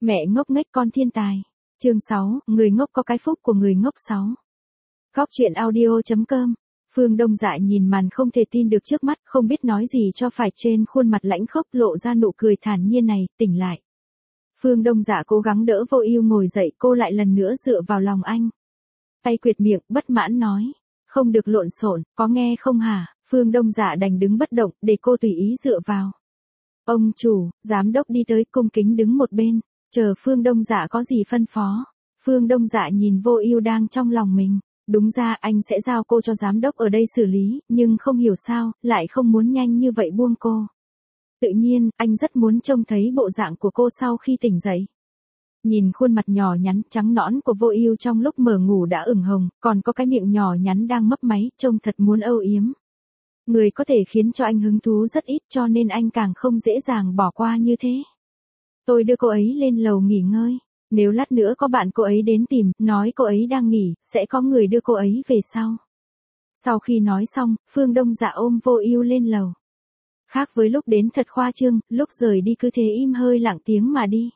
Mẹ ngốc nghếch con thiên tài. Chương 6, người ngốc có cái phúc của người ngốc 6. Góc truyện audio.com. Phương Đông Dạ nhìn màn không thể tin được trước mắt, không biết nói gì cho phải, trên khuôn mặt lãnh khốc lộ ra nụ cười thản nhiên này, tỉnh lại. Phương Đông Dạ cố gắng đỡ Vô Ưu ngồi dậy, cô lại lần nữa dựa vào lòng anh. Tay quệt miệng, bất mãn nói, không được lộn xộn, có nghe không hả? Phương Đông Dạ đành đứng bất động, để cô tùy ý dựa vào. Ông chủ, giám đốc đi tới, cung kính đứng một bên, chờ Phương Đông Dạ có gì phân phó. Phương Đông Dạ nhìn Vô Ưu đang trong lòng mình. Đúng ra anh sẽ giao cô cho giám đốc ở đây xử lý, nhưng không hiểu sao, lại không muốn nhanh như vậy buông cô. Tự nhiên, anh rất muốn trông thấy bộ dạng của cô sau khi tỉnh dậy. Nhìn khuôn mặt nhỏ nhắn, trắng nõn của Vô Ưu trong lúc mở ngủ đã ửng hồng, còn có cái miệng nhỏ nhắn đang mấp máy, trông thật muốn âu yếm. Người có thể khiến cho anh hứng thú rất ít, cho nên anh càng không dễ dàng bỏ qua như thế. Tôi đưa cô ấy lên lầu nghỉ ngơi. Nếu lát nữa có bạn cô ấy đến tìm, nói cô ấy đang nghỉ, sẽ có người đưa cô ấy về sau. Sau khi nói xong, Phương Đông Dạ ôm Vô Ưu lên lầu. Khác với lúc đến thật khoa trương, lúc rời đi cứ thế im hơi lặng tiếng mà đi.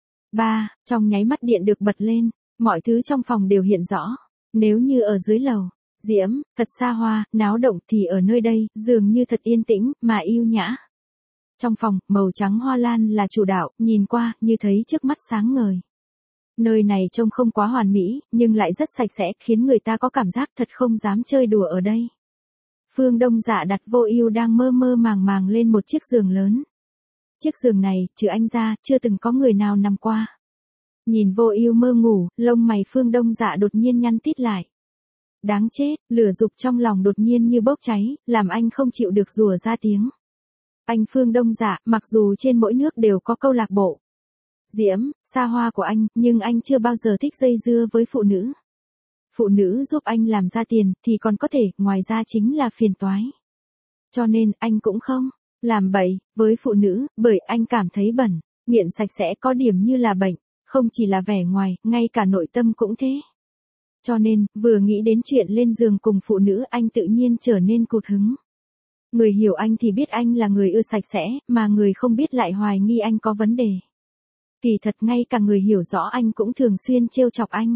Trong nháy mắt điện được bật lên, mọi thứ trong phòng đều hiện rõ. Nếu như ở dưới lầu, diễm, thật xa hoa, náo động thì ở nơi đây, dường như thật yên tĩnh, mà yêu nhã. Trong phòng, màu trắng hoa lan là chủ đạo, nhìn qua, như thấy trước mắt sáng ngời. Nơi này trông không quá hoàn mỹ, nhưng lại rất sạch sẽ, khiến người ta có cảm giác thật không dám chơi đùa ở đây. Phương Đông Dạ đặt Vô Ưu đang mơ mơ màng màng lên một chiếc giường lớn. Chiếc giường này, trừ anh ra, chưa từng có người nào nằm qua. Nhìn Vô Ưu mơ ngủ, lông mày Phương Đông Dạ đột nhiên nhăn tít lại. Đáng chết, lửa dục trong lòng đột nhiên như bốc cháy, làm anh không chịu được rủa ra tiếng. Anh Phương Đông Dạ, mặc dù trên mỗi nước đều có câu lạc bộ diễm, xa hoa của anh, nhưng anh chưa bao giờ thích dây dưa với phụ nữ. Phụ nữ giúp anh làm ra tiền, thì còn có thể, ngoài ra chính là phiền toái. Cho nên, anh cũng không làm bậy với phụ nữ, bởi anh cảm thấy bẩn, nghiện sạch sẽ có điểm như là bệnh, không chỉ là vẻ ngoài, ngay cả nội tâm cũng thế. Cho nên, vừa nghĩ đến chuyện lên giường cùng phụ nữ anh tự nhiên trở nên cụt hứng. Người hiểu anh thì biết anh là người ưa sạch sẽ, mà người không biết lại hoài nghi anh có vấn đề. Kỳ thật ngay cả người hiểu rõ anh cũng thường xuyên trêu chọc anh.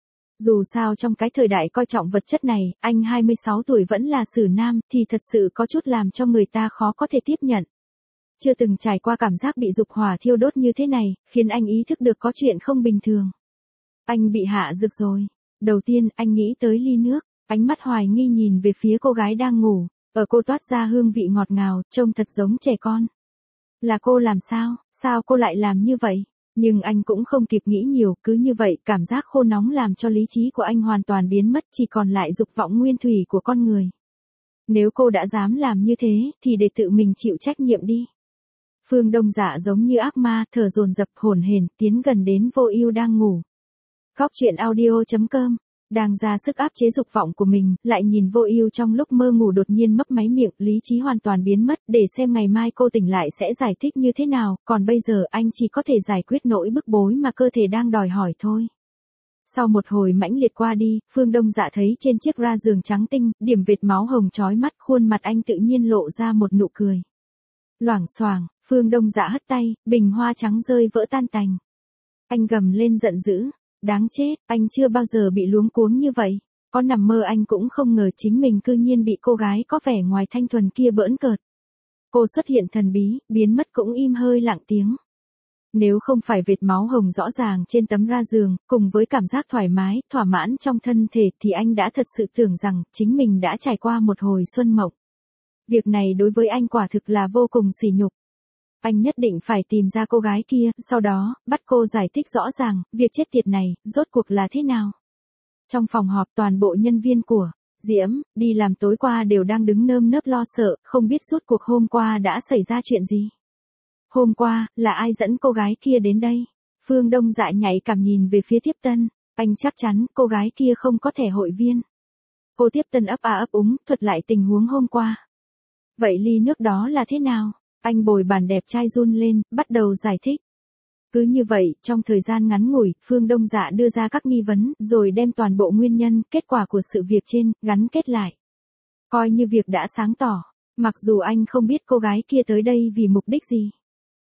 Dù sao trong cái thời đại coi trọng vật chất này, anh 26 tuổi vẫn là xử nam, thì thật sự có chút làm cho người ta khó có thể tiếp nhận. Chưa từng trải qua cảm giác bị dục hỏa thiêu đốt như thế này, khiến anh ý thức được có chuyện không bình thường. Anh bị hạ dược rồi. Đầu tiên, anh nghĩ tới ly nước, ánh mắt hoài nghi nhìn về phía cô gái đang ngủ, ở cô toát ra hương vị ngọt ngào, trông thật giống trẻ con. Là cô làm sao? Sao cô lại làm như vậy? Nhưng anh cũng không kịp nghĩ nhiều, cứ như vậy, cảm giác khô nóng làm cho lý trí của anh hoàn toàn biến mất, chỉ còn lại dục vọng nguyên thủy của con người. Nếu cô đã dám làm như thế, thì để tự mình chịu trách nhiệm đi. Phương Đông Dạ giống như ác ma, thở dồn dập hổn hển, tiến gần đến Vô Ưu đang ngủ. Góc truyện audio.com. Đang ra sức áp chế dục vọng của mình, lại nhìn Vô Ưu trong lúc mơ ngủ đột nhiên mấp máy miệng, lý trí hoàn toàn biến mất, để xem ngày mai cô tỉnh lại sẽ giải thích như thế nào, còn bây giờ anh chỉ có thể giải quyết nỗi bức bối mà cơ thể đang đòi hỏi thôi. Sau một hồi mãnh liệt qua đi, Phương Đông Dạ thấy trên chiếc ra giường trắng tinh, điểm vệt máu hồng chói mắt, khuôn mặt anh tự nhiên lộ ra một nụ cười. Loảng xoảng, Phương Đông Dạ hất tay, bình hoa trắng rơi vỡ tan tành. Anh gầm lên giận dữ. Đáng chết, anh chưa bao giờ bị luống cuống như vậy. Có nằm mơ anh cũng không ngờ chính mình cư nhiên bị cô gái có vẻ ngoài thanh thuần kia bỡn cợt. Cô xuất hiện thần bí, biến mất cũng im hơi lặng tiếng. Nếu không phải vệt máu hồng rõ ràng trên tấm ra giường, cùng với cảm giác thoải mái, thỏa mãn trong thân thể thì anh đã thật sự tưởng rằng chính mình đã trải qua một hồi xuân mộng. Việc này đối với anh quả thực là vô cùng sỉ nhục. Anh nhất định phải tìm ra cô gái kia, sau đó, bắt cô giải thích rõ ràng, việc chết tiệt này, rốt cuộc là thế nào. Trong phòng họp toàn bộ nhân viên của diễm, đi làm tối qua đều đang đứng nơm nớp lo sợ, không biết rốt cuộc hôm qua đã xảy ra chuyện gì. Hôm qua, là ai dẫn cô gái kia đến đây? Phương Đông Dạ nhạy cảm nhìn về phía Tiếp Tân, anh chắc chắn cô gái kia không có thẻ hội viên. Cô Tiếp Tân ấp ấp úng, thuật lại tình huống hôm qua. Vậy ly nước đó là thế nào? Anh bồi bàn đẹp trai run lên, bắt đầu giải thích. Cứ như vậy, trong thời gian ngắn ngủi, Phương Đông Dạ đưa ra các nghi vấn, rồi đem toàn bộ nguyên nhân, kết quả của sự việc trên, gắn kết lại. Coi như việc đã sáng tỏ, mặc dù anh không biết cô gái kia tới đây vì mục đích gì.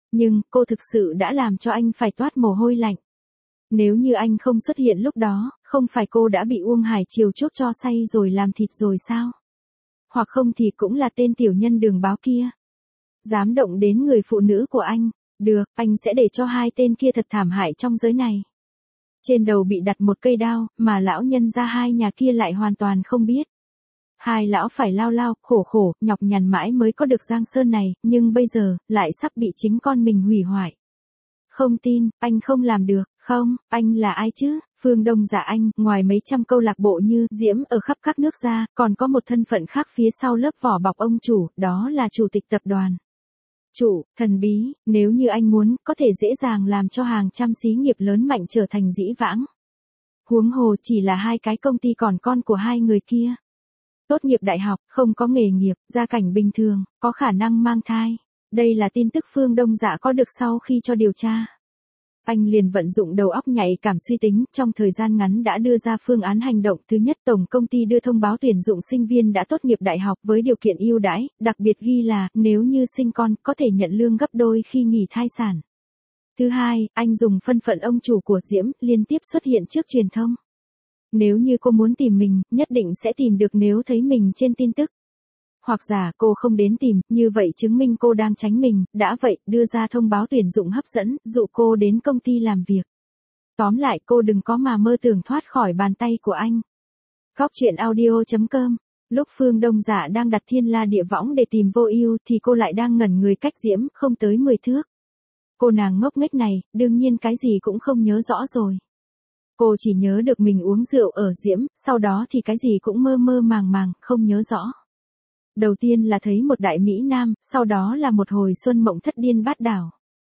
Nhưng, cô thực sự đã làm cho anh phải toát mồ hôi lạnh. Nếu như anh không xuất hiện lúc đó, không phải cô đã bị Uông Hải Triều chuốc cho say rồi làm thịt rồi sao? Hoặc không thì cũng là tên tiểu nhân đường báo kia. Dám động đến người phụ nữ của anh. Được, anh sẽ để cho hai tên kia thật thảm hại trong giới này. Trên đầu bị đặt một cây đao, mà lão nhân gia hai nhà kia lại hoàn toàn không biết. Hai lão phải lao lao, khổ khổ, nhọc nhằn mãi mới có được Giang Sơn này, nhưng bây giờ, lại sắp bị chính con mình hủy hoại. Không tin, anh không làm được, không, anh là ai chứ? Phương Đông Dạ Anh, ngoài mấy trăm câu lạc bộ như Diễm ở khắp các nước ra, còn có một thân phận khác phía sau lớp vỏ bọc ông chủ, đó là chủ tịch tập đoàn. Chủ, thần bí, nếu như anh muốn, có thể dễ dàng làm cho hàng trăm xí nghiệp lớn mạnh trở thành dĩ vãng. Huống hồ chỉ là hai cái công ty còn con của hai người kia. Tốt nghiệp đại học, không có nghề nghiệp, gia cảnh bình thường, có khả năng mang thai. Đây là tin tức Phương Đông Dạ có được sau khi cho điều tra. Anh liền vận dụng đầu óc nhạy cảm suy tính, trong thời gian ngắn đã đưa ra phương án hành động. Thứ nhất, tổng công ty đưa thông báo tuyển dụng sinh viên đã tốt nghiệp đại học với điều kiện ưu đãi, đặc biệt ghi là, nếu như sinh con, có thể nhận lương gấp đôi khi nghỉ thai sản. Thứ hai, anh dùng thân phận ông chủ của Diễm, liên tiếp xuất hiện trước truyền thông. Nếu như cô muốn tìm mình, nhất định sẽ tìm được nếu thấy mình trên tin tức. Hoặc giả cô không đến tìm, như vậy chứng minh cô đang tránh mình, đã vậy, đưa ra thông báo tuyển dụng hấp dẫn, dụ cô đến công ty làm việc. Tóm lại cô đừng có mà mơ tưởng thoát khỏi bàn tay của anh. Góc truyện audio.com. Lúc Phương Đông Dạ đang đặt thiên la địa võng để tìm Vô Ưu thì cô lại đang ngẩn người cách Diễm không tới 10 thước. Cô nàng ngốc nghếch này, đương nhiên cái gì cũng không nhớ rõ rồi. Cô chỉ nhớ được mình uống rượu ở Diễm, sau đó thì cái gì cũng mơ mơ màng màng, không nhớ rõ. Đầu tiên là thấy một đại mỹ nam, sau đó là một hồi xuân mộng thất điên bát đảo.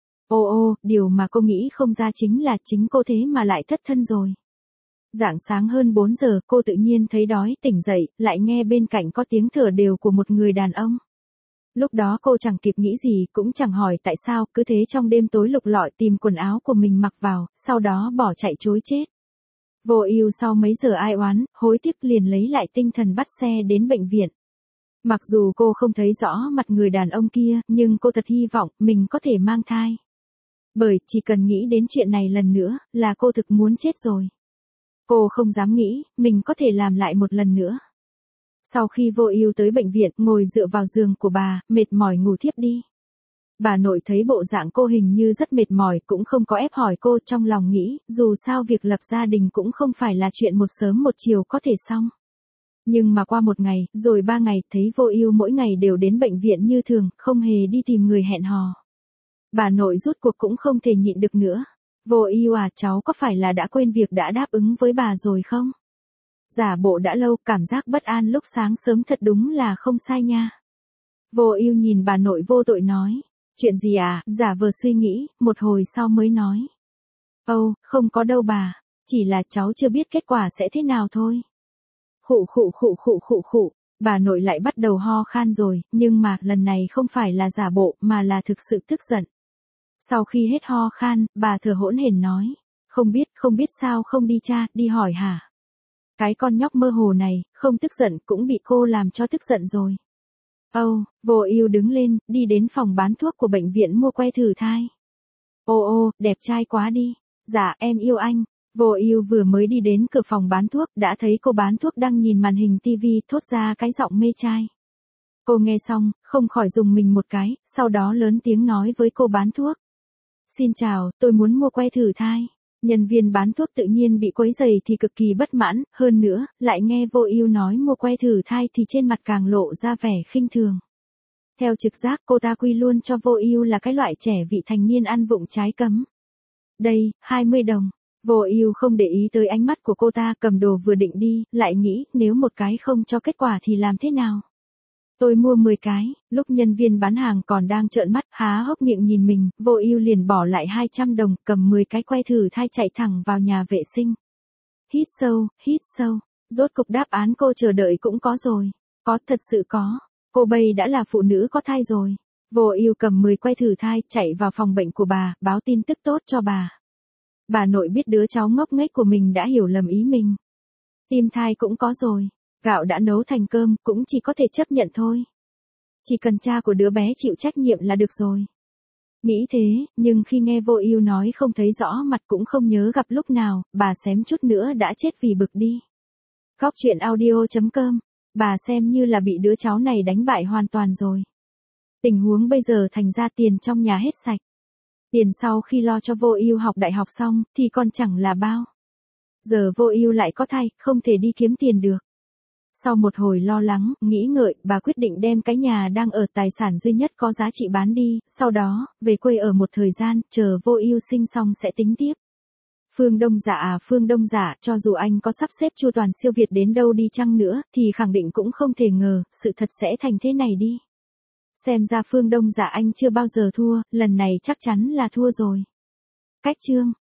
Ô, điều mà cô nghĩ không ra chính là chính cô thế mà lại thất thân rồi. Rạng sáng hơn 4 giờ, cô tự nhiên thấy đói, tỉnh dậy, lại nghe bên cạnh có tiếng thở đều của một người đàn ông. Lúc đó cô chẳng kịp nghĩ gì, cũng chẳng hỏi tại sao, cứ thế trong đêm tối lục lọi tìm quần áo của mình mặc vào, sau đó bỏ chạy trối chết. Vô Ưu sau mấy giờ ai oán, hối tiếc liền lấy lại tinh thần bắt xe đến bệnh viện. Mặc dù cô không thấy rõ mặt người đàn ông kia, nhưng cô thật hy vọng mình có thể mang thai. Bởi chỉ cần nghĩ đến chuyện này lần nữa, là cô thực muốn chết rồi. Cô không dám nghĩ, mình có thể làm lại một lần nữa. Sau khi Vô Ưu tới bệnh viện, ngồi dựa vào giường của bà, mệt mỏi ngủ thiếp đi. Bà nội thấy bộ dạng cô hình như rất mệt mỏi, cũng không có ép hỏi cô, trong lòng nghĩ, dù sao việc lập gia đình cũng không phải là chuyện một sớm một chiều có thể xong. Nhưng mà qua 1 ngày, rồi 3 ngày, thấy Vô Ưu mỗi ngày đều đến bệnh viện như thường, không hề đi tìm người hẹn hò. Bà nội rốt cuộc cũng không thể nhịn được nữa. Vô Ưu à, cháu có phải là đã quên việc đã đáp ứng với bà rồi không? Giả bộ đã lâu, cảm giác bất an lúc sáng sớm thật đúng là không sai nha. Vô Ưu nhìn bà nội vô tội nói. Chuyện gì à, giả vờ suy nghĩ, một hồi sau mới nói. Âu, không có đâu bà, chỉ là cháu chưa biết kết quả sẽ thế nào thôi. Khụ, bà nội lại bắt đầu ho khan rồi, nhưng mà lần này không phải là giả bộ mà là thực sự tức giận. Sau khi hết ho khan, bà thở hổn hển nói, không biết sao không đi cha, đi hỏi hả? Cái con nhóc mơ hồ này, không tức giận cũng bị cô làm cho tức giận rồi. Âu, Vô Ưu đứng lên, đi đến phòng bán thuốc của bệnh viện mua que thử thai. Ô, đẹp trai quá đi. Dạ, em yêu anh. Vô Ưu vừa mới đi đến cửa phòng bán thuốc, đã thấy cô bán thuốc đang nhìn màn hình tivi, thốt ra cái giọng mê trai. Cô nghe xong, không khỏi rùng mình một cái, sau đó lớn tiếng nói với cô bán thuốc. Xin chào, tôi muốn mua que thử thai. Nhân viên bán thuốc tự nhiên bị quấy rầy thì cực kỳ bất mãn, hơn nữa, lại nghe Vô Ưu nói mua que thử thai thì trên mặt càng lộ ra vẻ khinh thường. Theo trực giác cô ta quy luôn cho Vô Ưu là cái loại trẻ vị thành niên ăn vụng trái cấm. Đây, 20 đồng. Vô Ưu không để ý tới ánh mắt của cô ta, cầm đồ vừa định đi, lại nghĩ, nếu một cái không cho kết quả thì làm thế nào? Tôi mua 10 cái, lúc nhân viên bán hàng còn đang trợn mắt, há hốc miệng nhìn mình, Vô Ưu liền bỏ lại 200 đồng, cầm 10 cái que thử thai chạy thẳng vào nhà vệ sinh. Hít sâu, rốt cục đáp án cô chờ đợi cũng có rồi. Có, thật sự có. Cô bây đã là phụ nữ có thai rồi. Vô Ưu cầm 10 que thử thai, chạy vào phòng bệnh của bà, báo tin tức tốt cho bà. Bà nội biết đứa cháu ngốc nghếch của mình đã hiểu lầm ý mình. Tim thai cũng có rồi. Gạo đã nấu thành cơm, cũng chỉ có thể chấp nhận thôi. Chỉ cần cha của đứa bé chịu trách nhiệm là được rồi. Nghĩ thế, nhưng khi nghe Vô Ưu nói không thấy rõ mặt cũng không nhớ gặp lúc nào, bà xém chút nữa đã chết vì bực đi. Góc truyện audio.com, bà xem như là bị đứa cháu này đánh bại hoàn toàn rồi. Tình huống bây giờ thành ra tiền trong nhà hết sạch. Tiền sau khi lo cho Vô Ưu học đại học xong thì còn chẳng là bao. Giờ Vô Ưu lại có thai, không thể đi kiếm tiền được. Sau một hồi lo lắng, nghĩ ngợi, bà quyết định đem cái nhà đang ở tài sản duy nhất có giá trị bán đi, sau đó, về quê ở một thời gian, chờ Vô Ưu sinh xong sẽ tính tiếp. Phương Đông Dạ, cho dù anh có sắp xếp chu toàn siêu việt đến đâu đi chăng nữa, thì khẳng định cũng không thể ngờ, sự thật sẽ thành thế này đi. Xem ra Phương Đông Dạ anh chưa bao giờ thua, lần này chắc chắn là thua rồi. Cách chương